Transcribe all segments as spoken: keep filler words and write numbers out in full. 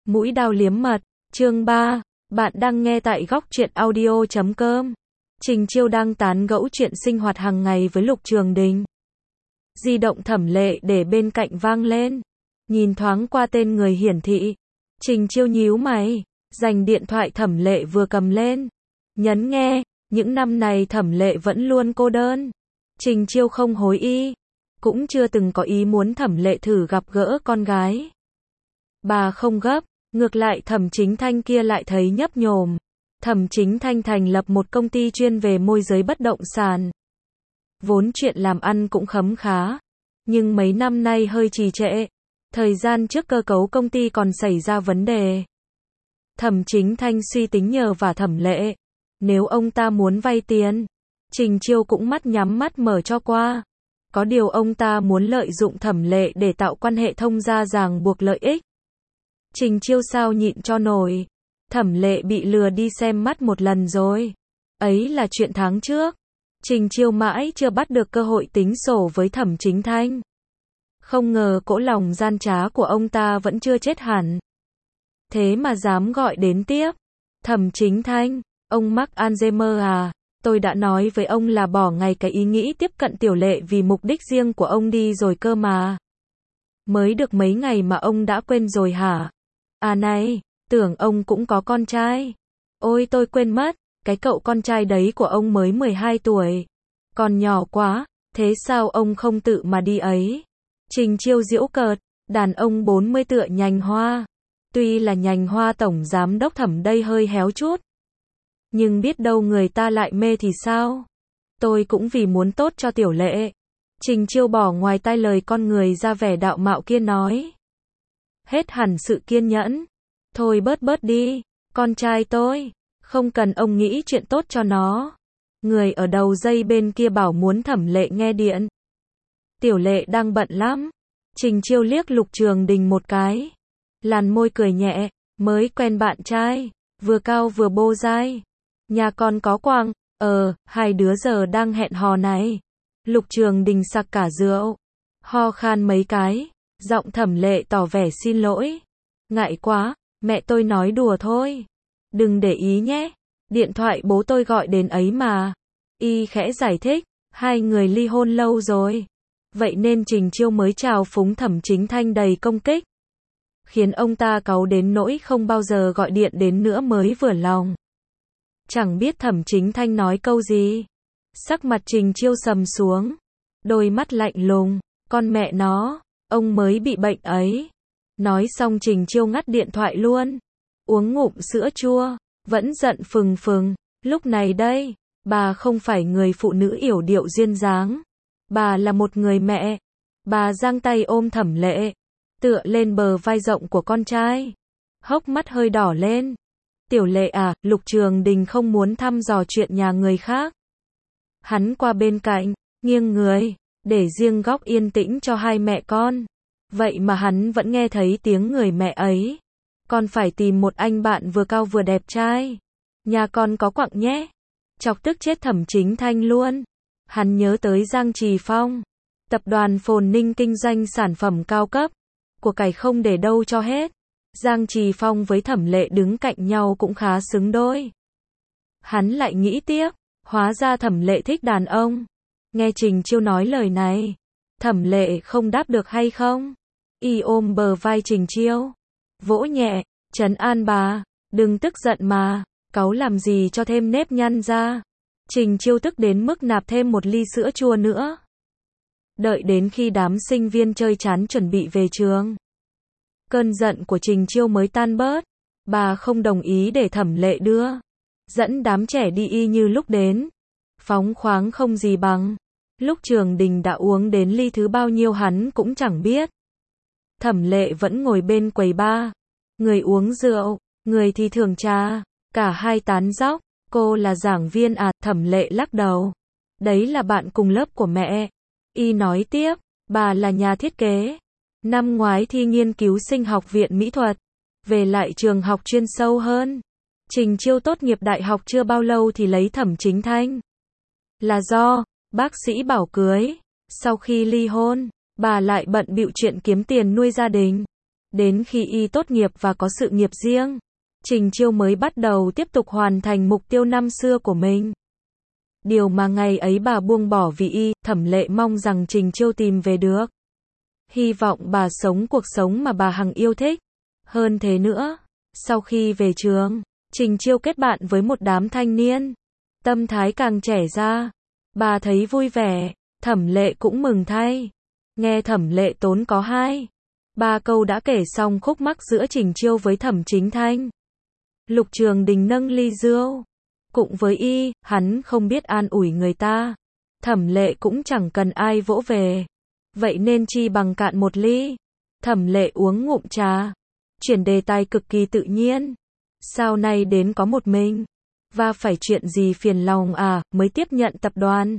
Mũi Đao Liếm Mật, chương ba. Bạn đang nghe tại góc truyện audio chấm com. Trình Chiêu đang tán gẫu chuyện sinh hoạt hàng ngày với Lục Trường Đình. Di động Thẩm Lệ để bên cạnh vang lên. Nhìn thoáng qua tên người hiển thị. Trình Chiêu nhíu mày, giành điện thoại Thẩm Lệ vừa cầm lên. Nhấn nghe, những năm này Thẩm Lệ vẫn luôn cô đơn. Trình Chiêu không hối y, cũng chưa từng có ý muốn Thẩm Lệ thử gặp gỡ con gái. Bà không gấp, ngược lại Thẩm Chính Thanh kia lại thấy nhấp nhổm. Thẩm Chính Thanh thành lập một công ty chuyên về môi giới bất động sản. Vốn chuyện làm ăn cũng khấm khá, nhưng mấy năm nay hơi trì trệ. Thời gian trước cơ cấu công ty còn xảy ra vấn đề. Thẩm Chính Thanh suy tính nhờ vả Thẩm Lệ. Nếu ông ta muốn vay tiền, Trình Chiêu cũng mắt nhắm mắt mở cho qua. Có điều ông ta muốn lợi dụng Thẩm Lệ để tạo quan hệ thông gia ràng buộc lợi ích. Trình Chiêu sao nhịn cho nổi. Thẩm Lệ bị lừa đi xem mắt một lần rồi. Ấy là chuyện tháng trước. Trình Chiêu mãi chưa bắt được cơ hội tính sổ với Thẩm Chính Thanh. Không ngờ cỗ lòng gian trá của ông ta vẫn chưa chết hẳn. Thế mà dám gọi đến tiếp. Thẩm Chính Thanh, ông mắc Alzheimer à? Tôi đã nói với ông là bỏ ngay cái ý nghĩ tiếp cận Tiểu Lệ vì mục đích riêng của ông đi rồi cơ mà. Mới được mấy ngày mà ông đã quên rồi hả? À này, tưởng ông cũng có con trai. Ôi tôi quên mất, cái cậu con trai đấy của ông mới mười hai tuổi. Còn nhỏ quá, thế sao ông không tự mà đi ấy? Trình Chiêu giễu cợt, đàn ông bốn mươi tựa nhành hoa. Tuy là nhành hoa tổng giám đốc Thẩm đây hơi héo chút. Nhưng biết đâu người ta lại mê thì sao? Tôi cũng vì muốn tốt cho Tiểu Lệ. Trình Chiêu bỏ ngoài tai lời con người ra vẻ đạo mạo kia nói. Hết hẳn sự kiên nhẫn. Thôi bớt bớt đi, con trai tôi. Không cần ông nghĩ chuyện tốt cho nó. Người ở đầu dây bên kia bảo muốn Thẩm Lệ nghe điện. Tiểu Lệ đang bận lắm. Trình Chiêu liếc Lục Trường Đình một cái. Làn môi cười nhẹ, mới quen bạn trai, vừa cao vừa bô dai. Nhà con có quang, ờ, hai đứa giờ đang hẹn hò này. Lục Trường Đình sặc cả rượu, ho khan mấy cái, giọng Thẩm Lệ tỏ vẻ xin lỗi. Ngại quá, mẹ tôi nói đùa thôi. Đừng để ý nhé, điện thoại bố tôi gọi đến ấy mà. Y khẽ giải thích, hai người ly hôn lâu rồi. Vậy nên Trình Chiêu mới chào phúng Thẩm Chính Thanh đầy công kích. Khiến ông ta cáu đến nỗi không bao giờ gọi điện đến nữa mới vừa lòng. Chẳng biết Thẩm Chính Thanh nói câu gì. Sắc mặt Trình Chiêu sầm xuống. Đôi mắt lạnh lùng. Con mẹ nó, ông mới bị bệnh ấy. Nói xong Trình Chiêu ngắt điện thoại luôn. Uống ngụm sữa chua. Vẫn giận phừng phừng. Lúc này đây, bà không phải người phụ nữ yểu điệu duyên dáng. Bà là một người mẹ. Bà giang tay ôm Thẩm Lệ. Tựa lên bờ vai rộng của con trai. Hốc mắt hơi đỏ lên. Tiểu Lệ à, Lục Trường Đình không muốn thăm dò chuyện nhà người khác. Hắn qua bên cạnh, nghiêng người, để riêng góc yên tĩnh cho hai mẹ con. Vậy mà hắn vẫn nghe thấy tiếng người mẹ ấy. Con phải tìm một anh bạn vừa cao vừa đẹp trai. Nhà con có quặng nhé. Chọc tức chết Thẩm Chính Thanh luôn. Hắn nhớ tới Giang Trì Phong. Tập đoàn Phồn Ninh kinh doanh sản phẩm cao cấp. Của cải không để đâu cho hết. Giang Trì Phong với Thẩm Lệ đứng cạnh nhau cũng khá xứng đôi. Hắn lại nghĩ tiếp, hóa ra Thẩm Lệ thích đàn ông. Nghe Trình Chiêu nói lời này, Thẩm Lệ không đáp được hay không? Y ôm bờ vai Trình Chiêu, vỗ nhẹ, trấn an bà, đừng tức giận mà, cáu làm gì cho thêm nếp nhăn ra. Trình Chiêu tức đến mức nạp thêm một ly sữa chua nữa. Đợi đến khi đám sinh viên chơi chán chuẩn bị về trường. Cơn giận của Trình Chiêu mới tan bớt. Bà không đồng ý để Thẩm Lệ đưa. Dẫn đám trẻ đi y như lúc đến. Phóng khoáng không gì bằng. Lúc Trường Đình đã uống đến ly thứ bao nhiêu hắn cũng chẳng biết. Thẩm Lệ vẫn ngồi bên quầy bar. Người uống rượu, người thì thưởng trà. Cả hai tán dóc. Cô là giảng viên à? Thẩm Lệ lắc đầu. Đấy là bạn cùng lớp của mẹ. Y nói tiếp, bà là nhà thiết kế. Năm ngoái thi nghiên cứu sinh học viện mỹ thuật. Về lại trường học chuyên sâu hơn. Trình Chiêu tốt nghiệp đại học chưa bao lâu thì lấy Thẩm Chính Thanh. Là do, bác sĩ bảo cưới. Sau khi ly hôn, bà lại bận bịu chuyện kiếm tiền nuôi gia đình. Đến khi y tốt nghiệp và có sự nghiệp riêng, Trình Chiêu mới bắt đầu tiếp tục hoàn thành mục tiêu năm xưa của mình. Điều mà ngày ấy bà buông bỏ vì y, Thẩm Lệ mong rằng Trình Chiêu tìm về được. Hy vọng bà sống cuộc sống mà bà hằng yêu thích. Hơn thế nữa, sau khi về trường, Trình Chiêu kết bạn với một đám thanh niên. Tâm thái càng trẻ ra. Bà thấy vui vẻ, Thẩm Lệ cũng mừng thay. Nghe Thẩm Lệ tốn có hai, ba câu đã kể xong khúc mắc giữa Trình Chiêu với Thẩm Chính Thanh. Lục Trường Đình nâng ly rượu. Cũng với y, hắn không biết an ủi người ta. Thẩm Lệ cũng chẳng cần ai vỗ về. Vậy nên chi bằng cạn một ly. Thẩm Lệ uống ngụm trà. Chuyển đề tài cực kỳ tự nhiên. Sao nay đến có một mình? Và phải chuyện gì phiền lòng à, mới tiếp nhận tập đoàn.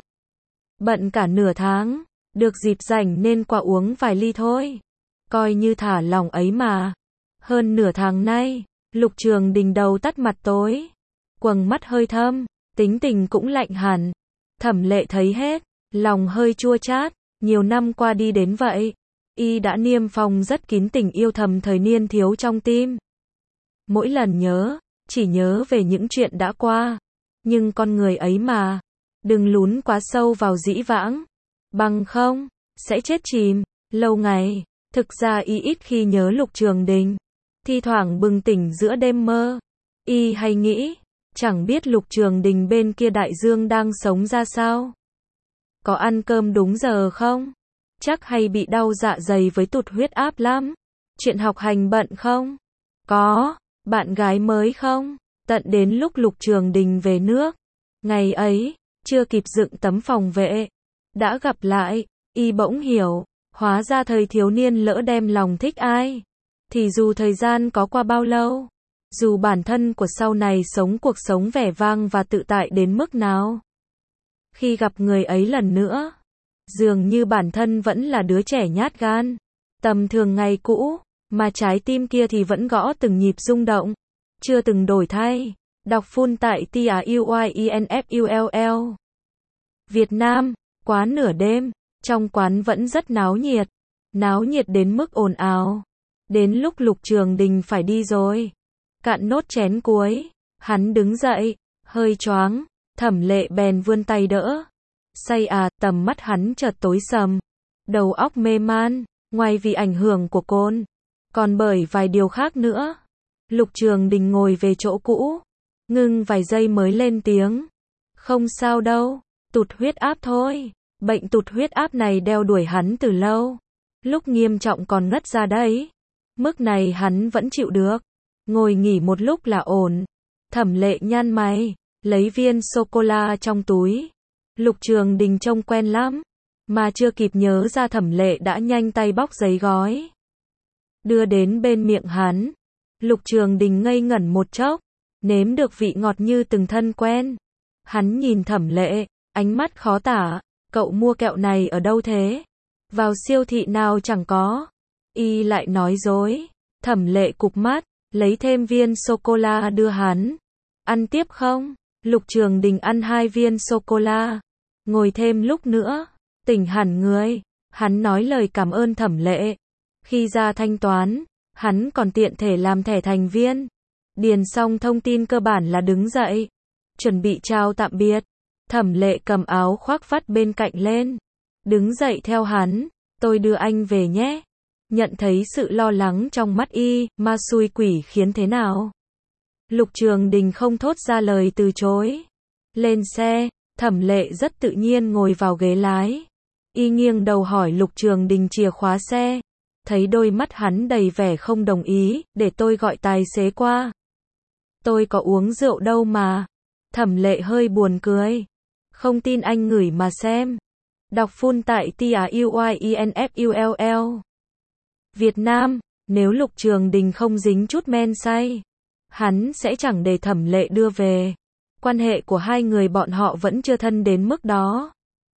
Bận cả nửa tháng. Được dịp rảnh nên qua uống vài ly thôi. Coi như thả lòng ấy mà. Hơn nửa tháng nay, Lục Trường Đình đầu tắt mặt tối. Quầng mắt hơi thâm, tính tình cũng lạnh hẳn. Thẩm Lệ thấy hết, lòng hơi chua chát. Nhiều năm qua đi đến vậy, y đã niêm phong rất kín tình yêu thầm thời niên thiếu trong tim. Mỗi lần nhớ, chỉ nhớ về những chuyện đã qua. Nhưng con người ấy mà, đừng lún quá sâu vào dĩ vãng. Bằng không, sẽ chết chìm, lâu ngày. Thực ra y ít khi nhớ Lục Trường Đình. Thi thoảng bừng tỉnh giữa đêm mơ. Y hay nghĩ, chẳng biết Lục Trường Đình bên kia đại dương đang sống ra sao. Có ăn cơm đúng giờ không? Chắc hay bị đau dạ dày với tụt huyết áp lắm. Chuyện học hành bận không? Có. Bạn gái mới không? Tận đến lúc Lục Trường Đình về nước. Ngày ấy, chưa kịp dựng tấm phòng vệ. Đã gặp lại, y bỗng hiểu. Hóa ra thời thiếu niên lỡ đem lòng thích ai. Thì dù thời gian có qua bao lâu, dù bản thân của sau này sống cuộc sống vẻ vang và tự tại đến mức nào, khi gặp người ấy lần nữa, dường như bản thân vẫn là đứa trẻ nhát gan, tầm thường ngày cũ, mà trái tim kia thì vẫn gõ từng nhịp rung động, chưa từng đổi thay. Đọc full tại T R U Y E N F U L L. Việt Nam, quán nửa đêm, trong quán vẫn rất náo nhiệt, náo nhiệt đến mức ồn ào. Đến lúc Lục Trường Đình phải đi rồi, cạn nốt chén cuối, hắn đứng dậy, hơi choáng. Thẩm Lệ bèn vươn tay đỡ. Say à, tầm mắt hắn chợt tối sầm, đầu óc mê man, ngoài vì ảnh hưởng của cồn, còn bởi vài điều khác nữa. Lục Trường Đình ngồi về chỗ cũ, ngưng vài giây mới lên tiếng. Không sao đâu, tụt huyết áp thôi. Bệnh tụt huyết áp này đeo đuổi hắn từ lâu, lúc nghiêm trọng còn ngất ra đấy. Mức này hắn vẫn chịu được, ngồi nghỉ một lúc là ổn. Thẩm Lệ nhăn mày, lấy viên sô-cô-la trong túi. Lục Trường Đình trông quen lắm, mà chưa kịp nhớ ra Thẩm Lệ đã nhanh tay bóc giấy gói, đưa đến bên miệng hắn. Lục Trường Đình ngây ngẩn một chốc, nếm được vị ngọt như từng thân quen. Hắn nhìn Thẩm Lệ, ánh mắt khó tả. Cậu mua kẹo này ở đâu thế? Vào siêu thị nào chẳng có. Y lại nói dối. Thẩm Lệ cụp mắt, lấy thêm viên sô-cô-la đưa hắn. Ăn tiếp không? Lục Trường Đình ăn hai viên sô-cô-la. Ngồi thêm lúc nữa. Tỉnh hẳn người. Hắn nói lời cảm ơn Thẩm Lệ. Khi ra thanh toán, hắn còn tiện thể làm thẻ thành viên. Điền xong thông tin cơ bản là đứng dậy. Chuẩn bị chào tạm biệt. Thẩm Lệ cầm áo khoác vắt bên cạnh lên. Đứng dậy theo hắn. Tôi đưa anh về nhé. Nhận thấy sự lo lắng trong mắt y, ma xui quỷ khiến thế nào. Lục Trường Đình không thốt ra lời từ chối. Lên xe, Thẩm Lệ rất tự nhiên ngồi vào ghế lái. Y nghiêng đầu hỏi Lục Trường Đình chìa khóa xe. Thấy đôi mắt hắn đầy vẻ không đồng ý, để tôi gọi tài xế qua. Tôi có uống rượu đâu mà. Thẩm Lệ hơi buồn cười. Không tin anh ngửi mà xem. Đọc full tại T R U Y E N F U L L. Việt Nam, nếu Lục Trường Đình không dính chút men say, hắn sẽ chẳng để Thẩm Lệ đưa về. Quan hệ của hai người bọn họ vẫn chưa thân đến mức đó.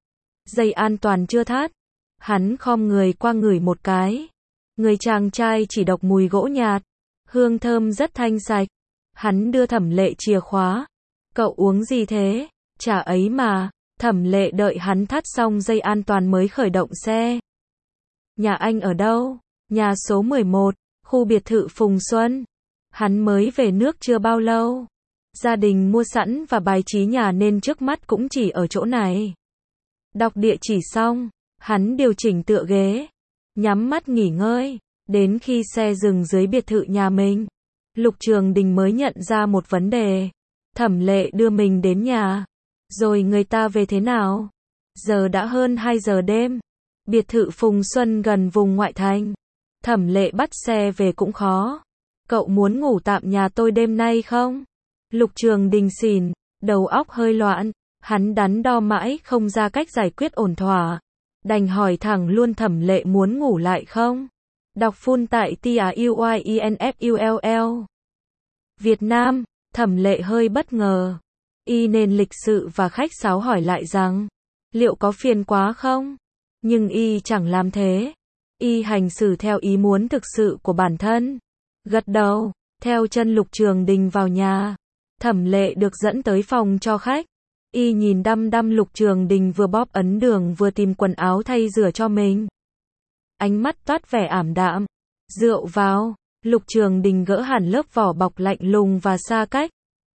Dây an toàn chưa thắt. Hắn khom người qua ngửi một cái. Người chàng trai chỉ độc mùi gỗ nhạt. Hương thơm rất thanh sạch. Hắn đưa Thẩm Lệ chìa khóa. Cậu uống gì thế? Chả ấy mà. Thẩm Lệ đợi hắn thắt xong dây an toàn mới khởi động xe. Nhà anh ở đâu? Nhà số mười một. khu biệt thự Phùng Xuân. Hắn mới về nước chưa bao lâu. Gia đình mua sẵn và bài trí nhà nên trước mắt cũng chỉ ở chỗ này. Đọc địa chỉ xong, hắn điều chỉnh tựa ghế, nhắm mắt nghỉ ngơi, đến khi xe dừng dưới biệt thự nhà mình. Lục Trường Đình mới nhận ra một vấn đề. Thẩm Lệ đưa mình đến nhà, rồi người ta về thế nào? Giờ đã hơn hai giờ đêm. Biệt thự Phùng Xuân gần vùng ngoại thành. Thẩm Lệ bắt xe về cũng khó. Cậu muốn ngủ tạm nhà tôi đêm nay không? Lục Trường Đình xỉn, đầu óc hơi loạn. Hắn đắn đo mãi không ra cách giải quyết ổn thỏa. Đành hỏi thẳng luôn Thẩm Lệ muốn ngủ lại không? Đọc full tại T R U Y E N F U L L. Việt Nam, Thẩm Lệ hơi bất ngờ. Y nên lịch sự và khách sáo hỏi lại rằng, liệu có phiền quá không? Nhưng Y chẳng làm thế. Y hành xử theo ý muốn thực sự của bản thân. Gật đầu, theo chân Lục Trường Đình vào nhà. Thẩm Lệ được dẫn tới phòng cho khách. Y nhìn đăm đăm Lục Trường Đình vừa bóp ấn đường vừa tìm quần áo thay rửa cho mình. Ánh mắt toát vẻ ảm đạm. Rượu vào, Lục Trường Đình gỡ hẳn lớp vỏ bọc lạnh lùng và xa cách.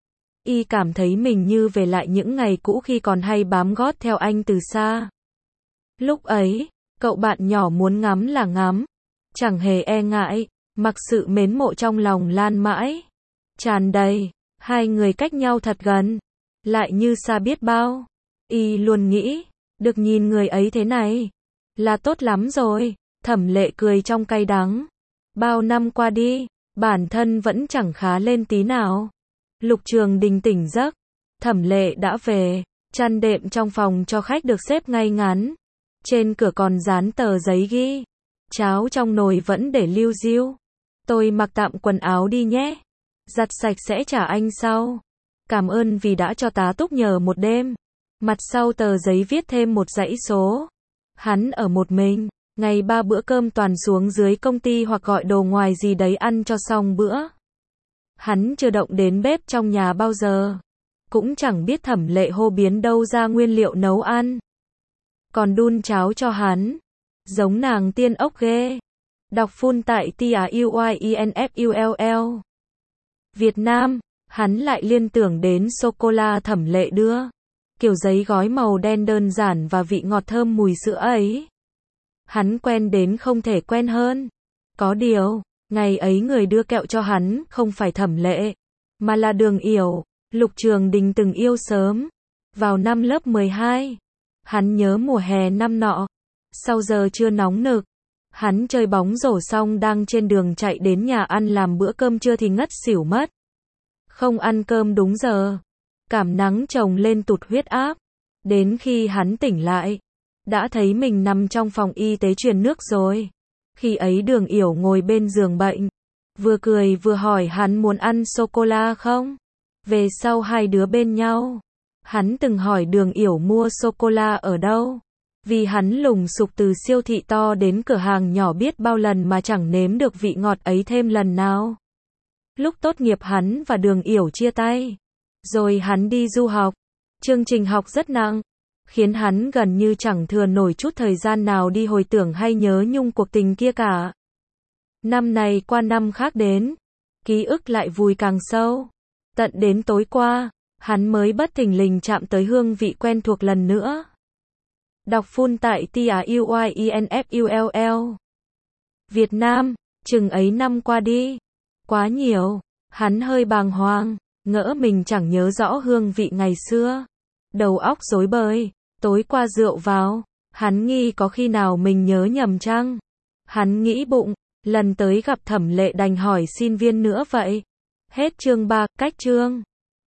Y cảm thấy mình như về lại những ngày cũ khi còn hay bám gót theo anh từ xa. Lúc ấy, cậu bạn nhỏ muốn ngắm là ngắm, chẳng hề e ngại, mặc sự mến mộ trong lòng lan mãi, tràn đầy. Hai người cách nhau thật gần, lại như xa biết bao. Y luôn nghĩ, được nhìn người ấy thế này là tốt lắm rồi. Thẩm Lệ cười trong cay đắng. Bao năm qua đi, bản thân vẫn chẳng khá lên tí nào. Lục Trường Đình tỉnh giấc, Thẩm Lệ đã về. Chăn đệm trong phòng cho khách được xếp ngay ngắn. Trên cửa còn dán tờ giấy ghi, cháo trong nồi vẫn để liu riu. Tôi mặc tạm quần áo đi nhé, giặt sạch sẽ trả anh sau. Cảm ơn vì đã cho tá túc nhờ một đêm. Mặt sau tờ giấy viết thêm một dãy số. Hắn ở một mình, ngày ba bữa cơm toàn xuống dưới công ty hoặc gọi đồ ngoài gì đấy ăn cho xong bữa. Hắn chưa động đến bếp trong nhà bao giờ. Cũng chẳng biết Thẩm Lệ hô biến đâu ra nguyên liệu nấu ăn. Còn đun cháo cho hắn. Giống nàng tiên ốc ghê. Đọc full tại T R U Y E N F U L L. Việt Nam, hắn lại liên tưởng đến sô-cô-la Thẩm Lệ đưa. Kiểu giấy gói màu đen đơn giản và vị ngọt thơm mùi sữa ấy. Hắn quen đến không thể quen hơn. Có điều, ngày ấy người đưa kẹo cho hắn không phải Thẩm Lệ, mà là Đường Yểu. Lục Trường Đình từng yêu sớm. Vào năm lớp mười hai, hắn nhớ mùa hè năm nọ. Sau giờ trưa nóng nực, hắn chơi bóng rổ xong đang trên đường chạy đến nhà ăn làm bữa cơm trưa thì ngất xỉu mất. Không ăn cơm đúng giờ. Cảm nắng chồng lên tụt huyết áp. Đến khi hắn tỉnh lại, đã thấy mình nằm trong phòng y tế truyền nước rồi. Khi ấy Đường Yểu ngồi bên giường bệnh, vừa cười vừa hỏi hắn muốn ăn sô-cô-la không. Về sau hai đứa bên nhau, hắn từng hỏi Đường Yểu mua sô-cô-la ở đâu. Vì hắn lùng sục từ siêu thị to đến cửa hàng nhỏ biết bao lần mà chẳng nếm được vị ngọt ấy thêm lần nào. Lúc tốt nghiệp hắn và Đường Yểu chia tay. Rồi hắn đi du học. Chương trình học rất nặng, khiến hắn gần như chẳng thừa nổi chút thời gian nào đi hồi tưởng hay nhớ nhung cuộc tình kia cả. Năm này qua năm khác đến, ký ức lại vùi càng sâu. Tận đến tối qua, hắn mới bất thình lình chạm tới hương vị quen thuộc lần nữa. Đọc full tại T R U Y E N F U L L. Việt Nam, chừng ấy năm qua đi. Quá nhiều, hắn hơi bàng hoàng, ngỡ mình chẳng nhớ rõ hương vị ngày xưa. Đầu óc rối bời, tối qua rượu vào, hắn nghi có khi nào mình nhớ nhầm chăng? Hắn nghĩ bụng, lần tới gặp Thẩm Lệ đành hỏi xin viên nữa vậy. Hết chương ba, cách chương.